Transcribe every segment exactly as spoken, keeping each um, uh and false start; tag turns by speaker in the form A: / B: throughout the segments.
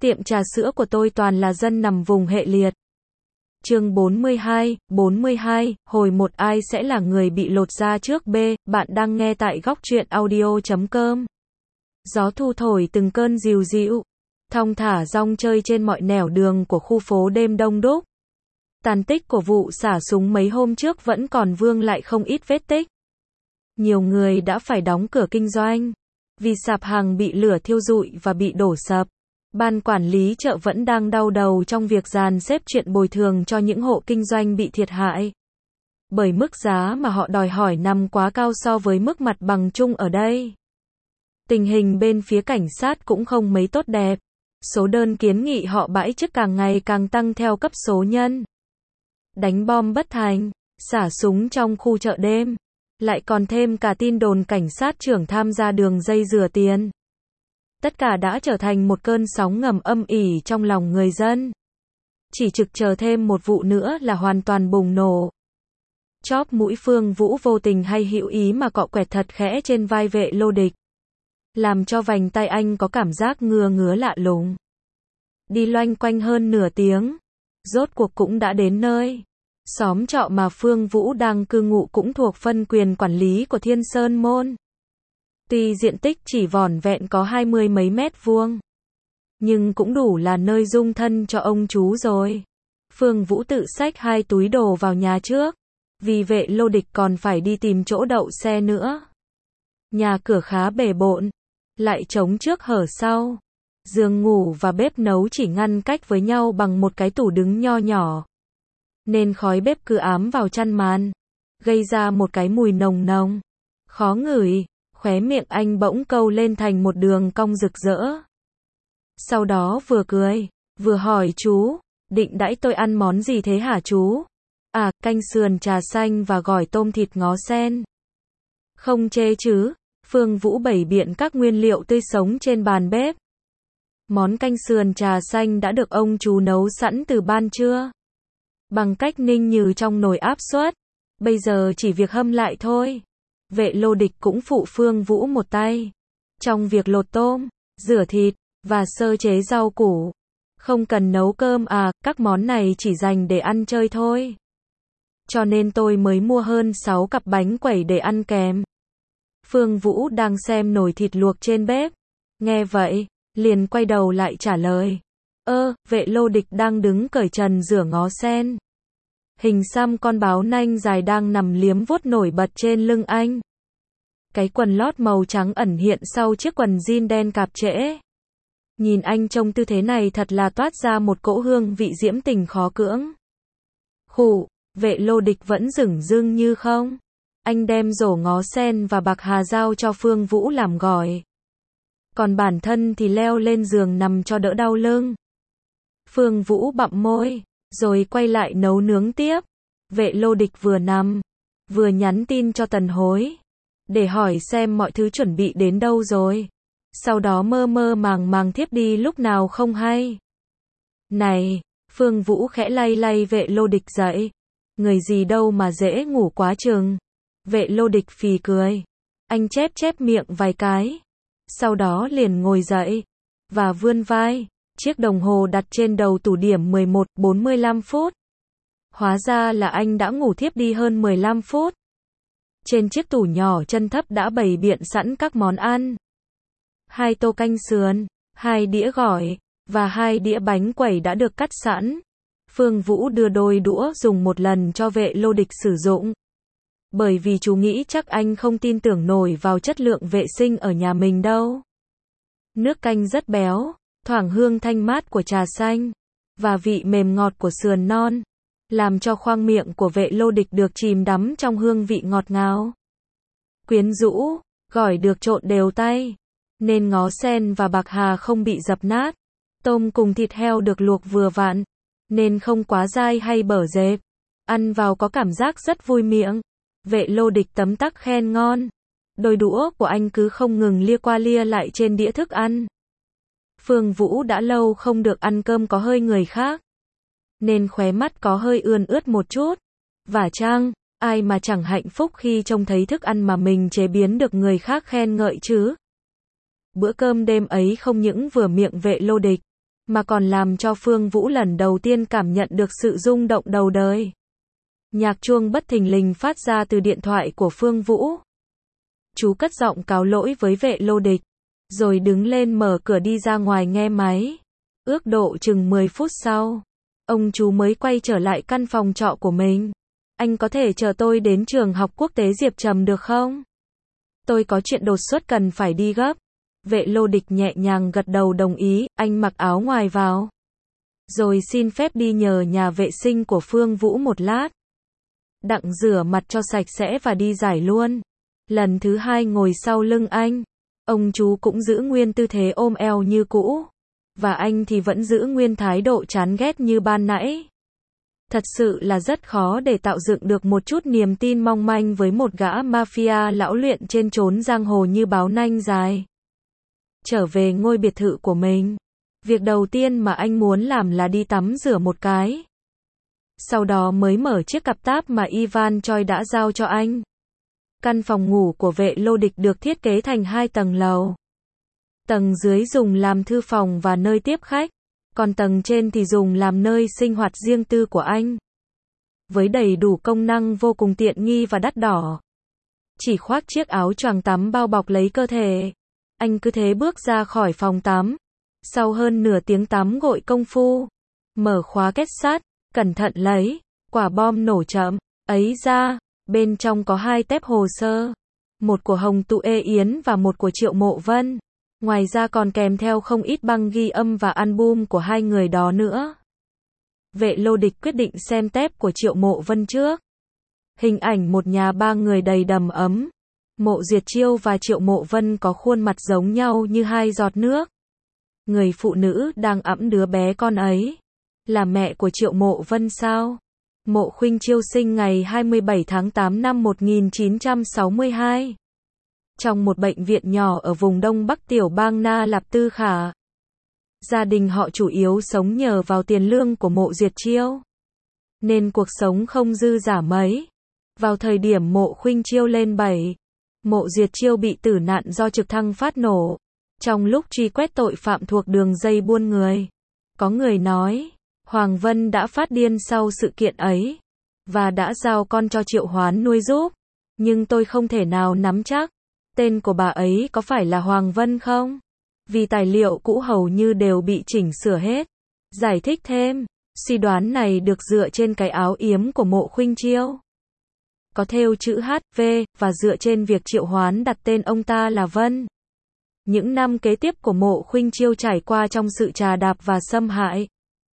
A: Tiệm trà sữa của tôi toàn là dân nằm vùng hệ liệt. Chương bốn mươi hai, bốn mươi hai, hồi một ai sẽ là người bị lột da trước B, bạn đang nghe tại góc truyện audio chấm com. Gió thu thổi từng cơn dịu dịu, thong thả rong chơi trên mọi nẻo đường của khu phố đêm đông đúc. Tàn tích của vụ xả súng mấy hôm trước vẫn còn vương lại không ít vết tích. Nhiều người đã phải đóng cửa kinh doanh, vì sạp hàng bị lửa thiêu rụi và bị đổ sập. Ban quản lý chợ vẫn đang đau đầu trong việc dàn xếp chuyện bồi thường cho những hộ kinh doanh bị thiệt hại. Bởi mức giá mà họ đòi hỏi nằm quá cao so với mức mặt bằng chung ở đây. Tình hình bên phía cảnh sát cũng không mấy tốt đẹp. Số đơn kiến nghị họ bãi chức càng ngày càng tăng theo cấp số nhân. Đánh bom bất thành, xả súng trong khu chợ đêm. Lại còn thêm cả tin đồn cảnh sát trưởng tham gia đường dây rửa tiền. Tất cả đã trở thành một cơn sóng ngầm âm ỉ trong lòng người dân. Chỉ trực chờ thêm một vụ nữa là hoàn toàn bùng nổ. Chóp mũi Phương Vũ vô tình hay hữu ý mà cọ quẹt thật khẽ trên vai Vệ Lô Địch. Làm cho vành tay anh có cảm giác ngứa ngứa lạ lùng. Đi loanh quanh hơn nửa tiếng. Rốt cuộc cũng đã đến nơi. Xóm trọ mà Phương Vũ đang cư ngụ cũng thuộc phân quyền quản lý của Thiên Sơn Môn. Tuy diện tích chỉ vỏn vẹn có hai mươi mấy mét vuông, nhưng cũng đủ là nơi dung thân cho ông chú rồi. Phương Vũ tự xách hai túi đồ vào nhà trước, vì Vệ Lô Địch còn phải đi tìm chỗ đậu xe nữa. Nhà cửa khá bề bộn, lại trống trước hở sau. Giường ngủ và bếp nấu chỉ ngăn cách với nhau bằng một cái tủ đứng nho nhỏ. Nên khói bếp cứ ám vào chăn màn, gây ra một cái mùi nồng nồng, khó ngửi. Khóe miệng anh bỗng câu lên thành một đường cong rực rỡ. Sau đó vừa cười, vừa hỏi chú, định đãi tôi ăn món gì thế hả chú? À, canh sườn trà xanh và gỏi tôm thịt ngó sen. Không chê chứ? Phương Vũ bày biện các nguyên liệu tươi sống trên bàn bếp. Món canh sườn trà xanh đã được ông chú nấu sẵn từ ban trưa, bằng cách ninh nhừ trong nồi áp suất. Bây giờ chỉ việc hâm lại thôi. Vệ Lô Địch cũng phụ Phương Vũ một tay trong việc lột tôm, rửa thịt và sơ chế rau củ. Không cần nấu cơm à, các món này chỉ dành để ăn chơi thôi. Cho nên tôi mới mua hơn sáu cặp bánh quẩy để ăn kèm. Phương Vũ đang xem nồi thịt luộc trên bếp. Nghe vậy, liền quay đầu lại trả lời. Ơ, Vệ Lô Địch đang đứng cởi trần rửa ngó sen. Hình xăm con báo nanh dài đang nằm liếm vuốt nổi bật trên lưng anh. Cái quần lót màu trắng ẩn hiện sau chiếc quần jean đen cạp trễ. Nhìn anh trông tư thế này thật là toát ra một cỗ hương vị diễm tình khó cưỡng. Khụ, Vệ Lô Địch vẫn dửng dưng như không. Anh đem rổ ngó sen và bạc hà giao cho Phương Vũ làm gỏi. Còn bản thân thì leo lên giường nằm cho đỡ đau lưng. Phương Vũ bặm môi, rồi quay lại nấu nướng tiếp. Vệ Lô Địch vừa nằm, vừa nhắn tin cho Tần Hối, để hỏi xem mọi thứ chuẩn bị đến đâu rồi. Sau đó mơ mơ màng màng thiếp đi lúc nào không hay. Này, Phương Vũ khẽ lay lay Vệ Lô Địch dậy. Người gì đâu mà dễ ngủ quá chừng. Vệ Lô Địch phì cười. Anh chép chép miệng vài cái. Sau đó liền ngồi dậy, và vươn vai. Chiếc đồng hồ đặt trên đầu tủ điểm mười một giờ bốn mươi lăm phút. Hóa ra là anh đã ngủ thiếp đi hơn mười lăm phút. Trên chiếc tủ nhỏ chân thấp đã bày biện sẵn các món ăn. Hai tô canh sườn, hai đĩa gỏi, và hai đĩa bánh quẩy đã được cắt sẵn. Phương Vũ đưa đôi đũa dùng một lần cho Vệ Lô Địch sử dụng. Bởi vì chú nghĩ chắc anh không tin tưởng nổi vào chất lượng vệ sinh ở nhà mình đâu. Nước canh rất béo, thoảng hương thanh mát của trà xanh, và vị mềm ngọt của sườn non, làm cho khoang miệng của Vệ Lô Địch được chìm đắm trong hương vị ngọt ngào, quyến rũ. Gỏi được trộn đều tay, nên ngó sen và bạc hà không bị dập nát. Tôm cùng thịt heo được luộc vừa vặn, nên không quá dai hay bở dẹp. Ăn vào có cảm giác rất vui miệng. Vệ Lô Địch tấm tắc khen ngon. Đôi đũa của anh cứ không ngừng lia qua lia lại trên đĩa thức ăn. Phương Vũ đã lâu không được ăn cơm có hơi người khác, nên khóe mắt có hơi ươn ướt một chút. Và chăng, ai mà chẳng hạnh phúc khi trông thấy thức ăn mà mình chế biến được người khác khen ngợi chứ. Bữa cơm đêm ấy không những vừa miệng Vệ Lô Địch, mà còn làm cho Phương Vũ lần đầu tiên cảm nhận được sự rung động đầu đời. Nhạc chuông bất thình lình phát ra từ điện thoại của Phương Vũ. Chú cất giọng cáo lỗi với Vệ Lô Địch, rồi đứng lên mở cửa đi ra ngoài nghe máy. Ước độ chừng mười phút sau, ông chú mới quay trở lại căn phòng trọ của mình. Anh có thể chờ tôi đến trường học quốc tế Diệp Trầm được không? Tôi có chuyện đột xuất cần phải đi gấp. Vệ Lô Địch nhẹ nhàng gật đầu đồng ý, anh mặc áo ngoài vào. Rồi xin phép đi nhờ nhà vệ sinh của Phương Vũ một lát. Đặng rửa mặt cho sạch sẽ và đi giải luôn. Lần thứ hai ngồi sau lưng anh, ông chú cũng giữ nguyên tư thế ôm eo như cũ. Và anh thì vẫn giữ nguyên thái độ chán ghét như ban nãy. Thật sự là rất khó để tạo dựng được một chút niềm tin mong manh với một gã mafia lão luyện trên chốn giang hồ như báo nanh dài. Trở về ngôi biệt thự của mình, việc đầu tiên mà anh muốn làm là đi tắm rửa một cái. Sau đó mới mở chiếc cặp táp mà Ivan Choi đã giao cho anh. Căn phòng ngủ của Vệ Lô Địch được thiết kế thành hai tầng lầu. Tầng dưới dùng làm thư phòng và nơi tiếp khách, còn tầng trên thì dùng làm nơi sinh hoạt riêng tư của anh. Với đầy đủ công năng vô cùng tiện nghi và đắt đỏ. Chỉ khoác chiếc áo choàng tắm bao bọc lấy cơ thể, anh cứ thế bước ra khỏi phòng tắm. Sau hơn nửa tiếng tắm gội công phu, mở khóa kết sắt, cẩn thận lấy quả bom nổ chậm ấy ra. Bên trong có hai tép hồ sơ, một của Hồng Tụ Ê Yến và một của Triệu Mộ Vân. Ngoài ra còn kèm theo không ít băng ghi âm và album của hai người đó nữa. Vệ Lô Địch quyết định xem tép của Triệu Mộ Vân trước. Hình ảnh một nhà ba người đầy đầm ấm. Mộ Duyệt Chiêu và Triệu Mộ Vân có khuôn mặt giống nhau như hai giọt nước. Người phụ nữ đang ẵm đứa bé con ấy là mẹ của Triệu Mộ Vân sao? Mộ Khuynh Chiêu sinh ngày hai mươi bảy tháng tám năm một nghìn chín trăm sáu mươi hai. Trong một bệnh viện nhỏ ở vùng Đông Bắc tiểu bang Na Lạp Tư Khả. Gia đình họ chủ yếu sống nhờ vào tiền lương của Mộ Duyệt Chiêu, nên cuộc sống không dư dả mấy. Vào thời điểm Mộ Khuynh Chiêu lên bảy, Mộ Duyệt Chiêu bị tử nạn do trực thăng phát nổ. Trong lúc truy quét tội phạm thuộc đường dây buôn người, có người nói, Hoàng Vân đã phát điên sau sự kiện ấy, và đã giao con cho Triệu Hoán nuôi giúp. Nhưng tôi không thể nào nắm chắc, tên của bà ấy có phải là Hoàng Vân không? Vì tài liệu cũ hầu như đều bị chỉnh sửa hết. Giải thích thêm, suy đoán này được dựa trên cái áo yếm của Mộ Khuynh Chiêu. Có thêu chữ hát vê, và dựa trên việc Triệu Hoán đặt tên ông ta là Vân. Những năm kế tiếp của Mộ Khuynh Chiêu trải qua trong sự trà đạp và xâm hại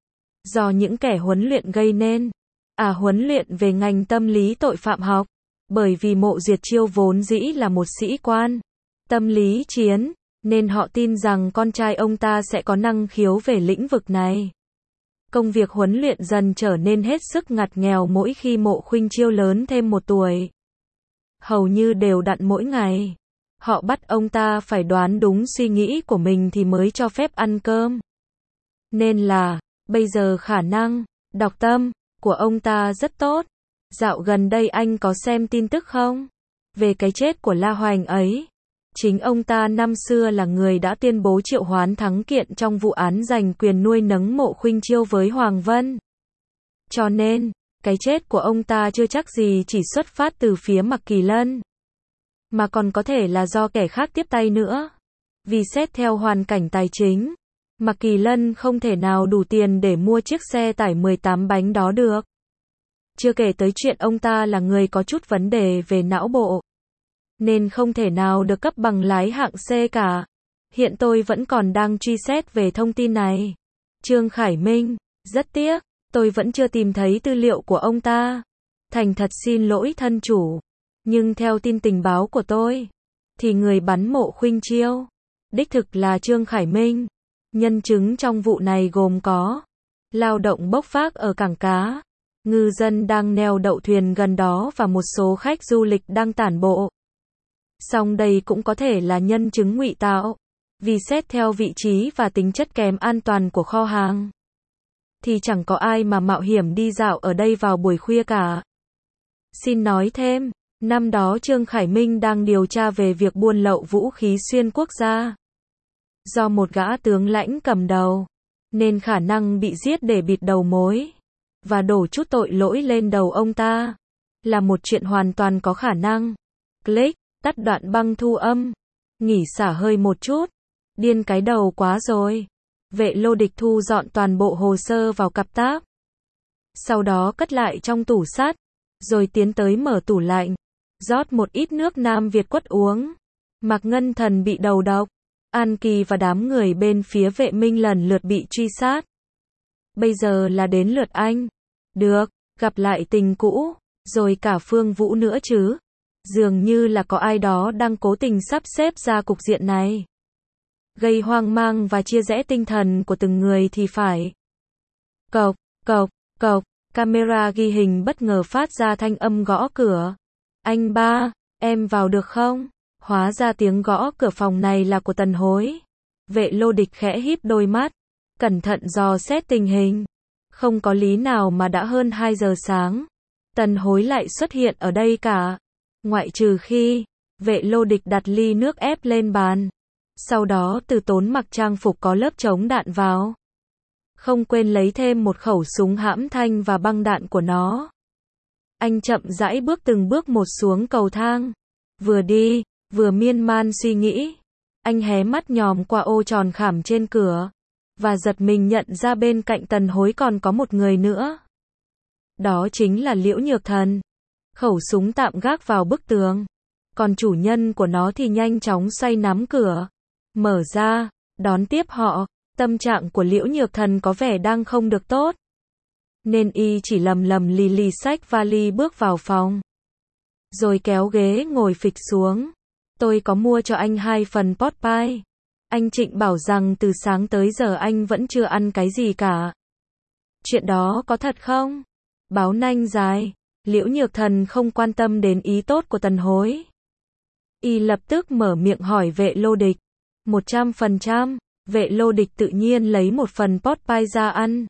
A: do những kẻ huấn luyện gây nên. À huấn luyện về ngành tâm lý tội phạm học. Bởi vì Mộ Duyệt Chiêu vốn dĩ là một sĩ quan tâm lý chiến, nên họ tin rằng con trai ông ta sẽ có năng khiếu về lĩnh vực này. Công việc huấn luyện dần trở nên hết sức ngặt nghèo mỗi khi Mộ Khuynh Chiêu lớn thêm một tuổi. Hầu như đều đặn mỗi ngày, họ bắt ông ta phải đoán đúng suy nghĩ của mình thì mới cho phép ăn cơm. Nên là, bây giờ khả năng đọc tâm của ông ta rất tốt. Dạo gần đây anh có xem tin tức không? Về cái chết của La Hoành ấy. Chính ông ta năm xưa là người đã tuyên bố Triệu Hoán thắng kiện trong vụ án giành quyền nuôi nấng Mộ Khuynh Chiêu với Hoàng Vân. Cho nên, cái chết của ông ta chưa chắc gì chỉ xuất phát từ phía Mạc Kỳ Lân, mà còn có thể là do kẻ khác tiếp tay nữa. Vì xét theo hoàn cảnh tài chính, Mạc Kỳ Lân không thể nào đủ tiền để mua chiếc xe tải mười tám bánh đó được. Chưa kể tới chuyện ông ta là người có chút vấn đề về não bộ, nên không thể nào được cấp bằng lái hạng C cả. Hiện tôi vẫn còn đang truy xét về thông tin này. Trương Khải Minh, rất tiếc, tôi vẫn chưa tìm thấy tư liệu của ông ta. Thành thật xin lỗi thân chủ. Nhưng theo tin tình báo của tôi, thì người bắn Mộ Khuynh Chiêu đích thực là Trương Khải Minh. Nhân chứng trong vụ này gồm có lao động bốc vác ở cảng cá, ngư dân đang neo đậu thuyền gần đó và một số khách du lịch đang tản bộ. Song đây cũng có thể là nhân chứng ngụy tạo, vì xét theo vị trí và tính chất kém an toàn của kho hàng, thì chẳng có ai mà mạo hiểm đi dạo ở đây vào buổi khuya cả. Xin nói thêm, năm đó Trương Khải Minh đang điều tra về việc buôn lậu vũ khí xuyên quốc gia, do một gã tướng lãnh cầm đầu. nên khả năng bị giết để bịt đầu mối và đổ chút tội lỗi lên đầu ông ta là một chuyện hoàn toàn có khả năng. Click, tắt đoạn băng thu âm. Nghỉ xả hơi một chút. Điên cái đầu quá rồi. Vệ Lô Địch thu dọn toàn bộ hồ sơ vào cặp táp. Sau đó cất lại trong tủ sắt. Rồi tiến tới mở tủ lạnh. Rót một ít nước Nam Việt quất uống. Mạc Ngân Thần bị đầu độc. An Kỳ và đám người bên phía Vệ Minh lần lượt bị truy sát. Bây giờ là đến lượt anh. Được, gặp lại tình cũ. Rồi cả Phương Vũ nữa chứ. Dường như là có ai đó đang cố tình sắp xếp ra cục diện này. Gây hoang mang và chia rẽ tinh thần của từng người thì phải. Cộc, cộc, cộc, camera ghi hình bất ngờ phát ra thanh âm gõ cửa. Anh ba, em vào được không? Hóa ra tiếng gõ cửa phòng này là của Tần Hối. Vệ Lô Địch khẽ híp đôi mắt, cẩn thận dò xét tình hình. Không có lý nào mà đã hơn hai giờ sáng. Tần Hối lại xuất hiện ở đây cả. Ngoại trừ khi, Vệ Lô Địch đặt ly nước ép lên bàn. Sau đó từ tốn mặc trang phục có lớp chống đạn vào. Không quên lấy thêm một khẩu súng hãm thanh và băng đạn của nó. Anh chậm rãi bước từng bước một xuống cầu thang. Vừa đi, vừa miên man suy nghĩ. Anh hé mắt nhòm qua ô tròn khảm trên cửa. Và giật mình nhận ra bên cạnh Tần Hối còn có một người nữa. Đó chính là Liễu Nhược Thần. Khẩu súng tạm gác vào bức tường. Còn chủ nhân của nó thì nhanh chóng xoay nắm cửa. Mở ra, đón tiếp họ. Tâm trạng của Liễu Nhược Thần có vẻ đang không được tốt. Nên y chỉ lầm lầm lì lì xách vali bước vào phòng. Rồi kéo ghế ngồi phịch xuống. Tôi có mua cho anh hai phần pot pie. Anh Trịnh bảo rằng từ sáng tới giờ anh vẫn chưa ăn cái gì cả. Chuyện đó có thật không? Báo nanh dài. Liễu Nhược Thần không quan tâm đến ý tốt của Tần Hối. Y lập tức mở miệng hỏi Vệ Lô Địch. Một trăm phần trăm. Vệ Lô Địch tự nhiên lấy một phần pot pie ra ăn.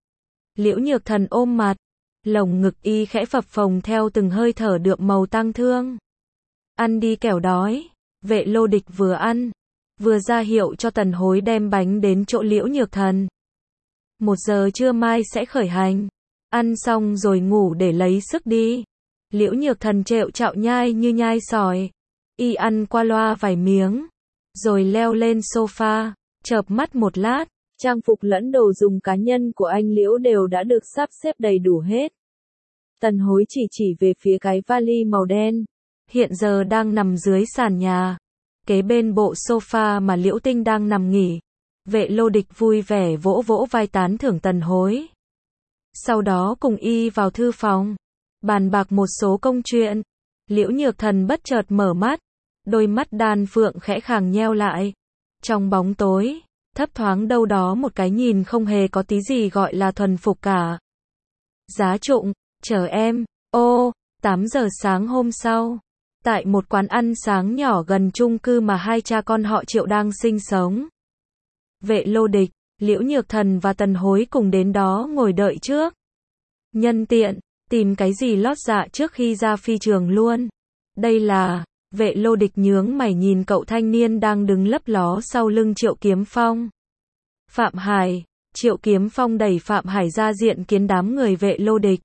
A: Liễu Nhược Thần ôm mặt. Lồng ngực y khẽ phập phồng theo từng hơi thở đượm màu tang thương. Ăn đi kẻo đói. Vệ Lô Địch vừa ăn, vừa ra hiệu cho Tần Hối đem bánh đến chỗ Liễu Nhược Thần. Một giờ trưa mai sẽ khởi hành. Ăn xong rồi ngủ để lấy sức đi. Liễu Nhược Thần trẹo trạo nhai như nhai sỏi. Y ăn qua loa vài miếng. Rồi leo lên sofa, chợp mắt một lát. Trang phục lẫn đồ dùng cá nhân của anh Liễu đều đã được sắp xếp đầy đủ hết. Tần Hối chỉ chỉ về phía cái vali màu đen. Hiện giờ đang nằm dưới sàn nhà. Kế bên bộ sofa mà Liễu Tinh đang nằm nghỉ. Vệ Lô Địch vui vẻ vỗ vỗ vai tán thưởng Tần Hối. Sau đó cùng y vào thư phòng. Bàn bạc một số công chuyện. Liễu Nhược Thần bất chợt mở mắt. Đôi mắt đan phượng khẽ khàng nheo lại. Trong bóng tối, thấp thoáng đâu đó một cái nhìn không hề có tí gì gọi là thuần phục cả. Giá Trụng, chờ em. Ô, tám giờ sáng hôm sau. Tại một quán ăn sáng nhỏ gần chung cư mà hai cha con họ Triệu đang sinh sống. Vệ Lô Địch, Liễu Nhược Thần và Tần Hối cùng đến đó ngồi đợi trước. Nhân tiện, tìm cái gì lót dạ trước khi ra phi trường luôn. Đây là, Vệ Lô Địch nhướng mày nhìn cậu thanh niên đang đứng lấp ló sau lưng Triệu Kiếm Phong. Phạm Hải, Triệu Kiếm Phong đẩy Phạm Hải ra diện kiến đám người Vệ Lô Địch.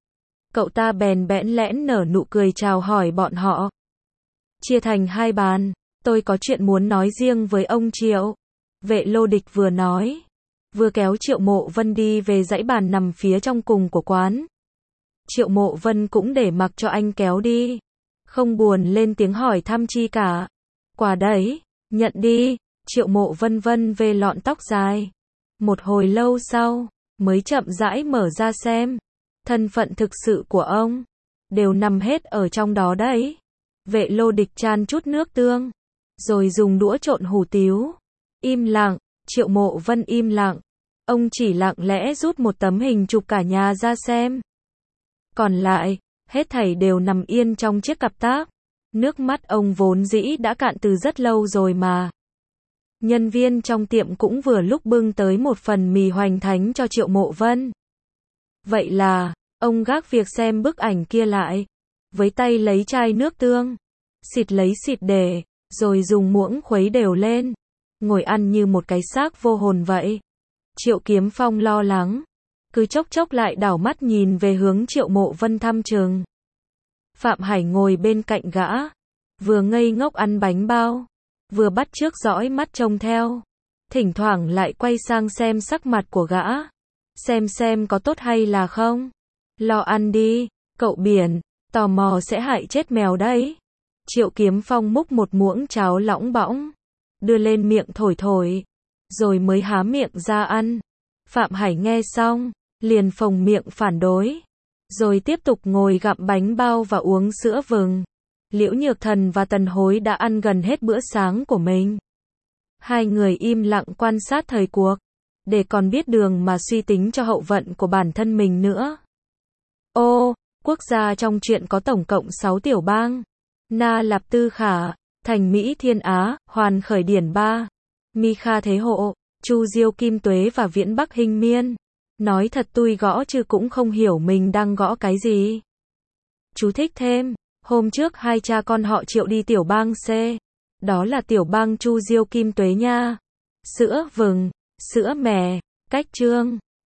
A: Cậu ta bèn bẽn lẽn nở nụ cười chào hỏi bọn họ. Chia thành hai bàn, tôi có chuyện muốn nói riêng với ông Triệu. Vệ Lô Địch vừa nói, vừa kéo Triệu Mộ Vân đi về dãy bàn nằm phía trong cùng của quán. Triệu Mộ Vân cũng để mặc cho anh kéo đi. Không buồn lên tiếng hỏi thăm chi cả. Quà đấy, nhận đi. Triệu Mộ Vân vân về lọn tóc dài. Một hồi lâu sau, mới chậm rãi mở ra xem. Thân phận thực sự của ông đều nằm hết ở trong đó đấy. Vệ Lô Địch chan chút nước tương, rồi dùng đũa trộn hủ tiếu. Im lặng, Triệu Mộ Vân im lặng. Ông chỉ lặng lẽ rút một tấm hình chụp cả nhà ra xem. Còn lại, hết thảy đều nằm yên trong chiếc cặp táp. Nước mắt ông vốn dĩ đã cạn từ rất lâu rồi mà. Nhân viên trong tiệm cũng vừa lúc bưng tới một phần mì hoành thánh cho Triệu Mộ Vân. Vậy là, ông gác việc xem bức ảnh kia lại. Với tay lấy chai nước tương, xịt lấy xịt để, rồi dùng muỗng khuấy đều lên. Ngồi ăn như một cái xác vô hồn vậy. Triệu Kiếm Phong lo lắng, cứ chốc chốc lại đảo mắt nhìn về hướng Triệu Mộ Vân thăm chừng. Phạm Hải ngồi bên cạnh gã, vừa ngây ngốc ăn bánh bao, vừa bắt chước dõi mắt trông theo, thỉnh thoảng lại quay sang xem sắc mặt của gã, xem xem có tốt hay là không. Lo ăn đi, cậu Biển, tò mò sẽ hại chết mèo đấy. Triệu Kiếm Phong múc một muỗng cháo lỏng bõng, đưa lên miệng thổi thổi, rồi mới há miệng ra ăn. Phạm Hải nghe xong, liền phồng miệng phản đối, rồi tiếp tục ngồi gặm bánh bao và uống sữa vừng. Liễu Nhược Thần và Tần Hối đã ăn gần hết bữa sáng của mình. Hai người im lặng quan sát thời cuộc, để còn biết đường mà suy tính cho hậu vận của bản thân mình nữa. Ô, quốc gia trong truyện có tổng cộng sáu tiểu bang. Na Lạp Tư Khả, Thành Mỹ Thiên Á, Hoàn Khởi Điển Ba, Mi Kha Thế Hộ, Chu Diêu Kim Tuế và Viễn Bắc Hinh Miên. Nói thật tui gõ chứ cũng không hiểu mình đang gõ cái gì. Chú thích thêm, hôm trước hai cha con họ Triệu đi tiểu bang C. Đó là tiểu bang Chu Diêu Kim Tuế nha. Sữa vừng, sữa mè, cách chương.